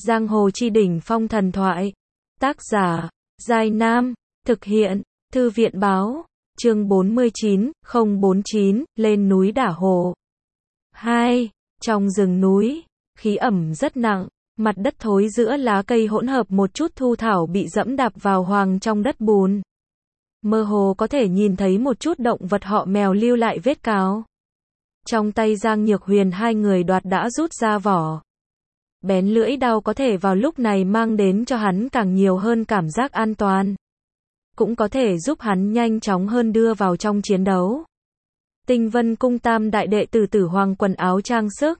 Giang hồ chi đỉnh phong thần thoại. Tác giả, Giai Nam. Thực hiện, Thư viện báo. Chương 49, lên núi đả hồ. 2. Trong rừng núi, khí ẩm rất nặng, mặt đất thối giữa lá cây hỗn hợp một chút thu thảo bị dẫm đạp vào hoang trong đất bùn. Mơ hồ có thể nhìn thấy một chút động vật họ mèo lưu lại vết cào. Trong tay Giang Nhược Huyền hai người đoạt đã rút ra vỏ. Bén lưỡi đao có thể vào lúc này mang đến cho hắn càng nhiều hơn cảm giác an toàn. Cũng có thể giúp hắn nhanh chóng hơn đưa vào trong chiến đấu. Tinh Vân Cung tam đại đệ tử Tử Hoàng quần áo trang sức.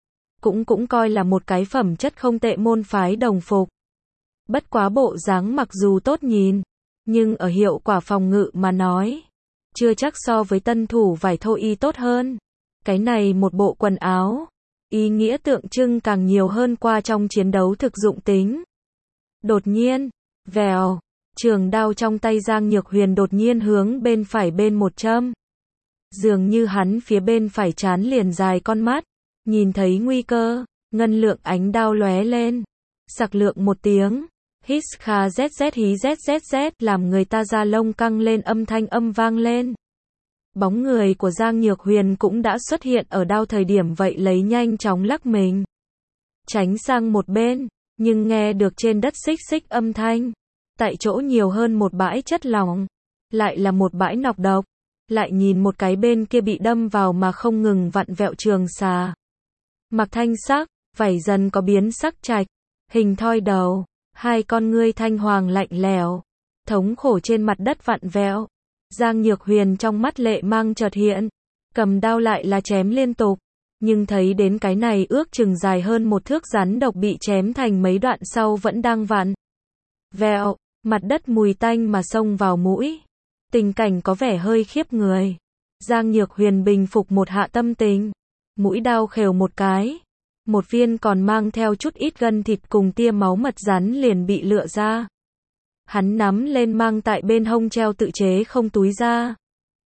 Cũng coi là một cái phẩm chất không tệ môn phái đồng phục. Bất quá bộ dáng mặc dù tốt nhìn, nhưng ở hiệu quả phòng ngự mà nói, chưa chắc so với tân thủ vải thô y tốt hơn. Cái này một bộ quần áo, ý nghĩa tượng trưng càng nhiều hơn qua trong chiến đấu thực dụng tính. Đột nhiên, vèo, trường đao trong tay Giang Nhược Huyền đột nhiên hướng bên phải bên một châm. Dường như hắn phía bên phải trán liền dài con mắt, nhìn thấy nguy cơ, ngân lượng ánh đao lóe lên. Sặc lượng một tiếng, hít kha zz hí zzz làm người ta da lông căng lên âm thanh âm vang lên. Bóng người của Giang Nhược Huyền cũng đã xuất hiện ở đao thời điểm vậy lấy nhanh chóng lắc mình. Tránh sang một bên, nhưng nghe được trên đất xích xích âm thanh. Tại chỗ nhiều hơn một bãi chất lỏng, lại là một bãi nọc độc. Lại nhìn một cái bên kia bị đâm vào mà không ngừng vặn vẹo trường xà. Mặc thanh sắc, vảy dần có biến sắc trạch, hình thoi đầu, hai con ngươi thanh hoàng lạnh lẽo, thống khổ trên mặt đất vặn vẹo. Giang Nhược Huyền trong mắt lệ mang chợt hiện, cầm đao lại là chém liên tục, nhưng thấy đến cái này ước chừng dài hơn một thước rắn độc bị chém thành mấy đoạn sau vẫn đang vặn vẹo, mặt đất mùi tanh mà xông vào mũi. Tình cảnh có vẻ hơi khiếp người. Giang Nhược Huyền bình phục một hạ tâm tình, mũi đao khều một cái, một viên còn mang theo chút ít gân thịt cùng tia máu mật rắn liền bị lựa ra. Hắn nắm lên mang tại bên hông treo tự chế không túi da.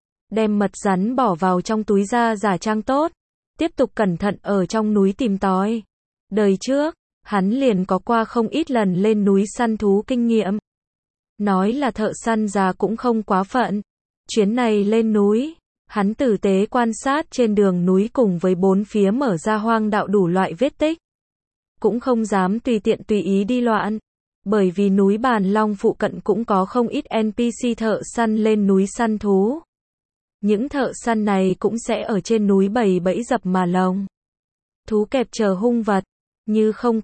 Đem mật rắn bỏ vào trong túi da giả trang tốt. Tiếp tục cẩn thận ở trong núi tìm tòi. Đời trước, hắn liền có qua không ít lần lên núi săn thú kinh nghiệm. Nói là thợ săn già cũng không quá phận. Chuyến này lên núi, hắn tử tế quan sát trên đường núi cùng với bốn phía mở ra hoang đạo đủ loại vết tích. Cũng không dám tùy tiện tùy ý đi loạn. Bởi vì núi Bàn Long phụ cận cũng có không ít NPC thợ săn lên núi săn thú. Những thợ săn này cũng sẽ ở trên núi bày bẫy dập mà lồng thú kẹp chờ hung vật. Như không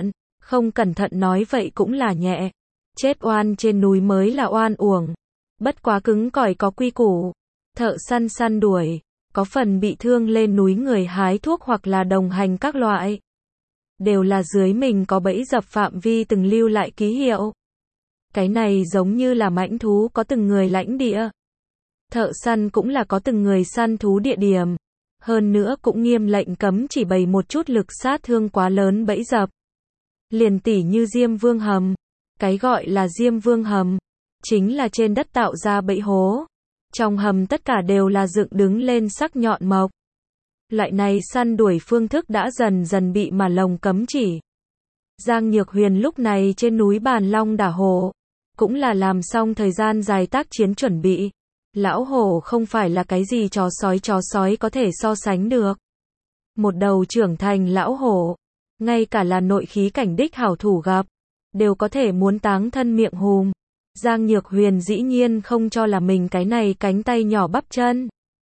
cẩn thận nói vậy cũng là nhẹ. Chết oan trên núi mới là oan uổng. Bất quá cứng cỏi có quy củ. Thợ săn săn đuổi, có phần bị thương lên núi người hái thuốc hoặc là đồng hành các loại. Đều là dưới mình có bẫy dập phạm vi từng lưu lại ký hiệu. Cái này giống như là mãnh thú có từng người lãnh địa. Thợ săn cũng là có từng người săn thú địa điểm. Hơn nữa cũng nghiêm lệnh cấm chỉ bày một chút lực sát thương quá lớn bẫy dập. Liền tỉ như Diêm Vương hầm. Cái gọi là Diêm Vương hầm, chính là trên đất tạo ra bẫy hố. Trong hầm tất cả đều là dựng đứng lên sắc nhọn mộc. Loại này săn đuổi phương thức đã dần dần bị mà lồng cấm chỉ. Giang Nhược Huyền lúc này trên núi Bàn Long đả hổ, cũng là làm xong thời gian dài tác chiến chuẩn bị. Lão hổ không phải là cái gì chó sói có thể so sánh được. Một đầu trưởng thành lão hổ, ngay cả là nội khí cảnh đích hảo thủ gặp, đều có thể muốn táng thân miệng hùm. Giang Nhược Huyền dĩ nhiên không cho là mình cái này cánh tay nhỏ bắp chân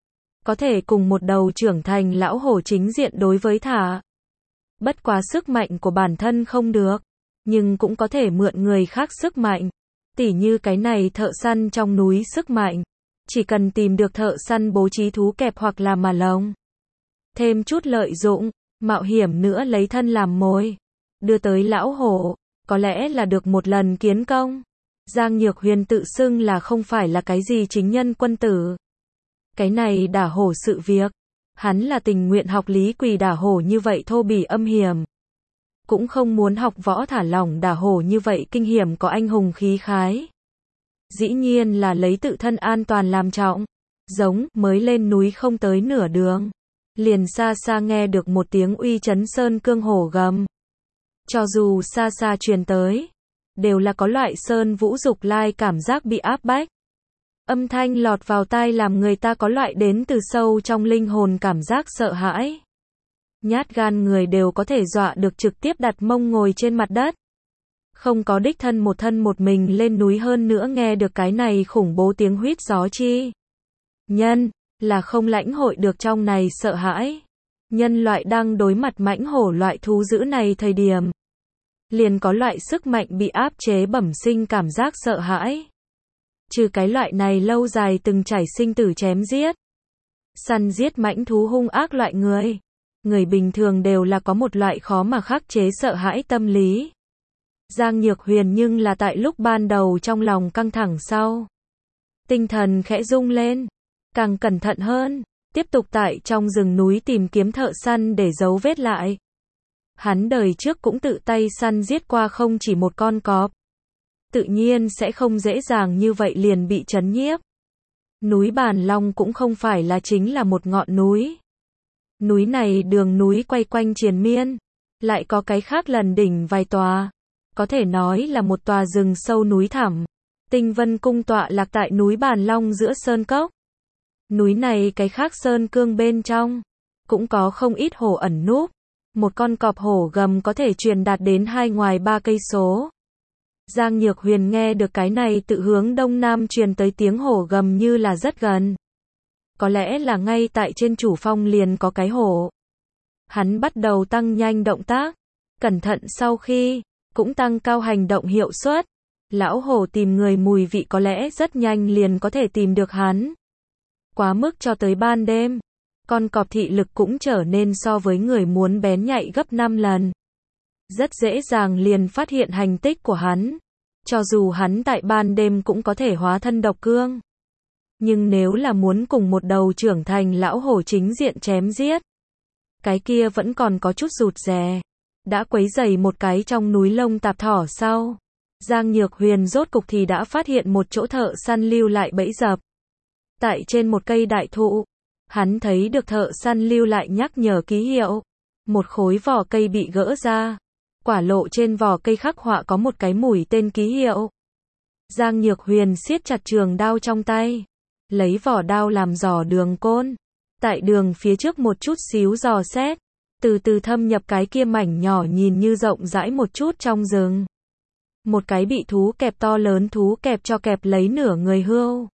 có thể cùng một đầu trưởng thành lão hổ chính diện đối với thả. Bất quá sức mạnh của bản thân không được, nhưng cũng có thể mượn người khác sức mạnh. Tỉ như cái này thợ săn trong núi sức mạnh, chỉ cần tìm được thợ săn bố trí thú kẹp hoặc là mà lồng. Thêm chút lợi dụng, mạo hiểm nữa lấy thân làm mồi, đưa tới lão hổ, có lẽ là được một lần kiến công. Giang Nhược Huyền tự xưng là không phải là cái gì chính nhân quân tử. Cái này đả hổ sự việc, hắn là tình nguyện học lý quỳ đả hổ như vậy thô bỉ âm hiểm. Cũng không muốn học võ thả lỏng đả hổ như vậy kinh hiểm có anh hùng khí khái. Dĩ nhiên là lấy tự thân an toàn làm trọng. Giống, mới lên núi không tới nửa đường. Liền xa xa nghe được một tiếng uy chấn sơn cương hổ gầm. Cho dù xa xa truyền tới, đều là có loại sơn vũ dục lai cảm giác bị áp bách. Âm thanh lọt vào tai làm người ta có loại đến từ sâu trong linh hồn cảm giác sợ hãi. Nhát gan người đều có thể dọa được trực tiếp đặt mông ngồi trên mặt đất. Không có đích thân một mình lên núi hơn nữa nghe được cái này khủng bố tiếng huýt gió chi. Nhân, là không lãnh hội được trong này sợ hãi. Nhân loại đang đối mặt mãnh hổ loại thú dữ này thời điểm. Liền có loại sức mạnh bị áp chế bẩm sinh cảm giác sợ hãi. Trừ cái loại này lâu dài từng trải sinh tử chém giết. Săn giết mãnh thú hung ác loại người. Người bình thường đều là có một loại khó mà khắc chế sợ hãi tâm lý. Giang Nhược Huyền nhưng là tại lúc ban đầu trong lòng căng thẳng sau. Tinh thần khẽ rung lên. Càng cẩn thận hơn. Tiếp tục tại trong rừng núi tìm kiếm thợ săn để giấu vết lại. Hắn đời trước cũng tự tay săn giết qua không chỉ một con cọp. Tự nhiên sẽ không dễ dàng như vậy liền bị chấn nhiếp. Núi Bàn Long cũng không phải là chính là một ngọn núi. Núi này đường núi quay quanh triền miên. Lại có cái khác lần đỉnh vài tòa. Có thể nói là một tòa rừng sâu núi thẳm. Tinh Vân Cung tọa lạc tại núi Bàn Long giữa sơn cốc. Núi này cái khác sơn cương bên trong. Cũng có không ít hổ ẩn núp. Một con cọp hổ gầm có thể truyền đạt đến ngoài 3 cây số. Giang Nhược Huyền nghe được cái này tự hướng đông nam truyền tới tiếng hổ gầm như là rất gần. Có lẽ là ngay tại trên chủ phong liền có cái hổ. Hắn bắt đầu tăng nhanh động tác. Cẩn thận sau khi, cũng tăng cao hành động hiệu suất. Lão hổ tìm người mùi vị có lẽ rất nhanh liền có thể tìm được hắn. Quá mức cho tới ban đêm. Con cọp thị lực cũng trở nên so với người muốn bén nhạy gấp 5 lần. Rất dễ dàng liền phát hiện hành tích của hắn. Cho dù hắn tại ban đêm cũng có thể hóa thân độc cương. Nhưng nếu là muốn cùng một đầu trưởng thành lão hổ chính diện chém giết. Cái kia vẫn còn có chút rụt rè. Đã quấy rầy một cái trong núi lông tạp thỏ sau. Giang Nhược Huyền rốt cục thì đã phát hiện một chỗ thợ săn lưu lại bẫy dập. Tại trên một cây đại thụ. Hắn thấy được thợ săn lưu lại nhắc nhở ký hiệu. Một khối vỏ cây bị gỡ ra. Quả lộ trên vỏ cây khắc họa có một cái mũi tên ký hiệu. Giang Nhược Huyền siết chặt trường đao trong tay. Lấy vỏ đao làm giỏ đường côn. Tại đường phía trước một chút xíu dò xét. Từ từ thâm nhập cái kia mảnh nhỏ nhìn như rộng rãi một chút trong rừng. Một cái bị thú kẹp to lớn thú kẹp cho kẹp lấy nửa người hươu.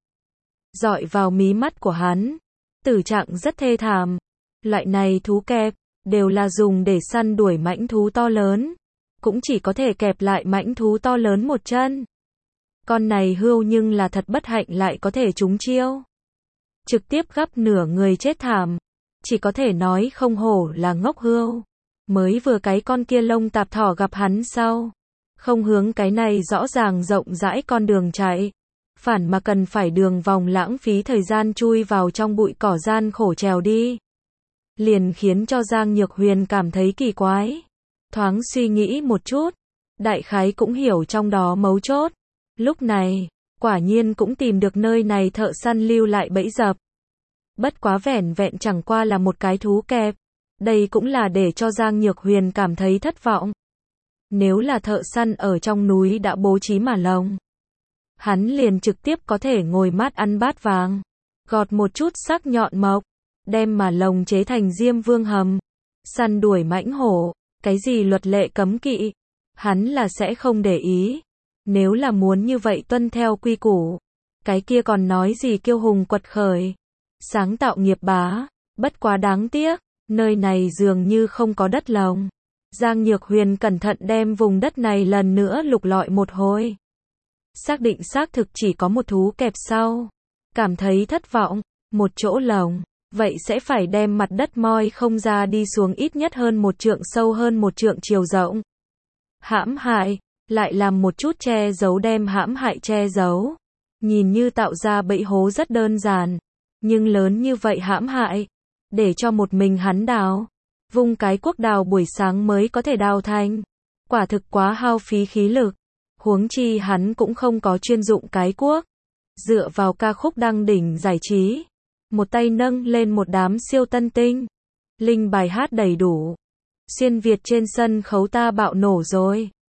Dọi vào mí mắt của hắn. Tử trạng rất thê thảm. Loại này thú kẹp, đều là dùng để săn đuổi mãnh thú to lớn. Cũng chỉ có thể kẹp lại mãnh thú to lớn một chân. Con này hươu nhưng là thật bất hạnh lại có thể trúng chiêu. Trực tiếp gắp nửa người chết thảm. Chỉ có thể nói không hổ là ngốc hươu. Mới vừa cái con kia lông tạp thỏ gặp hắn sau. Không hướng cái này rõ ràng rộng rãi con đường chạy. Phản mà cần phải đường vòng lãng phí thời gian chui vào trong bụi cỏ gian khổ trèo đi. Liền khiến cho Giang Nhược Huyền cảm thấy kỳ quái. Thoáng suy nghĩ một chút. Đại khái cũng hiểu trong đó mấu chốt. Lúc này, quả nhiên cũng tìm được nơi này thợ săn lưu lại bẫy dập. Bất quá vẻn vẹn chẳng qua là một cái thú kẹp. Đây cũng là để cho Giang Nhược Huyền cảm thấy thất vọng. Nếu là thợ săn ở trong núi đã bố trí mà lồng. Hắn liền trực tiếp có thể ngồi mát ăn bát vàng. Gọt một chút sắc nhọn mộc. Đem mà lồng chế thành Diêm Vương hầm. Săn đuổi mãnh hổ. Cái gì luật lệ cấm kỵ. Hắn là sẽ không để ý. Nếu là muốn như vậy tuân theo quy củ. Cái kia còn nói gì kiêu hùng quật khởi. Sáng tạo nghiệp bá. Bất quá đáng tiếc. Nơi này dường như không có đất lồng. Giang Nhược Huyền cẩn thận đem vùng đất này lần nữa lục lọi một hồi. Xác định xác thực chỉ có một thú kẹp sau. Cảm thấy thất vọng. Một chỗ lồng. Vậy sẽ phải đem mặt đất moi không ra đi xuống ít nhất hơn 1 trượng sâu hơn 1 trượng chiều rộng. Hãm hại. Lại làm một chút che giấu đem hãm hại che giấu. Nhìn như tạo ra bẫy hố rất đơn giản. Nhưng lớn như vậy hãm hại. Để cho một mình hắn đào. Vung cái cuốc đào buổi sáng mới có thể đào thành. Quả thực quá hao phí khí lực. Huống chi hắn cũng không có chuyên dụng cái cuốc. Dựa vào ca khúc đăng đỉnh giải trí. Một tay nâng lên một đám siêu tân tinh. Linh bài hát đầy đủ. Xuyên Việt trên sân khấu ta bạo nổ rồi.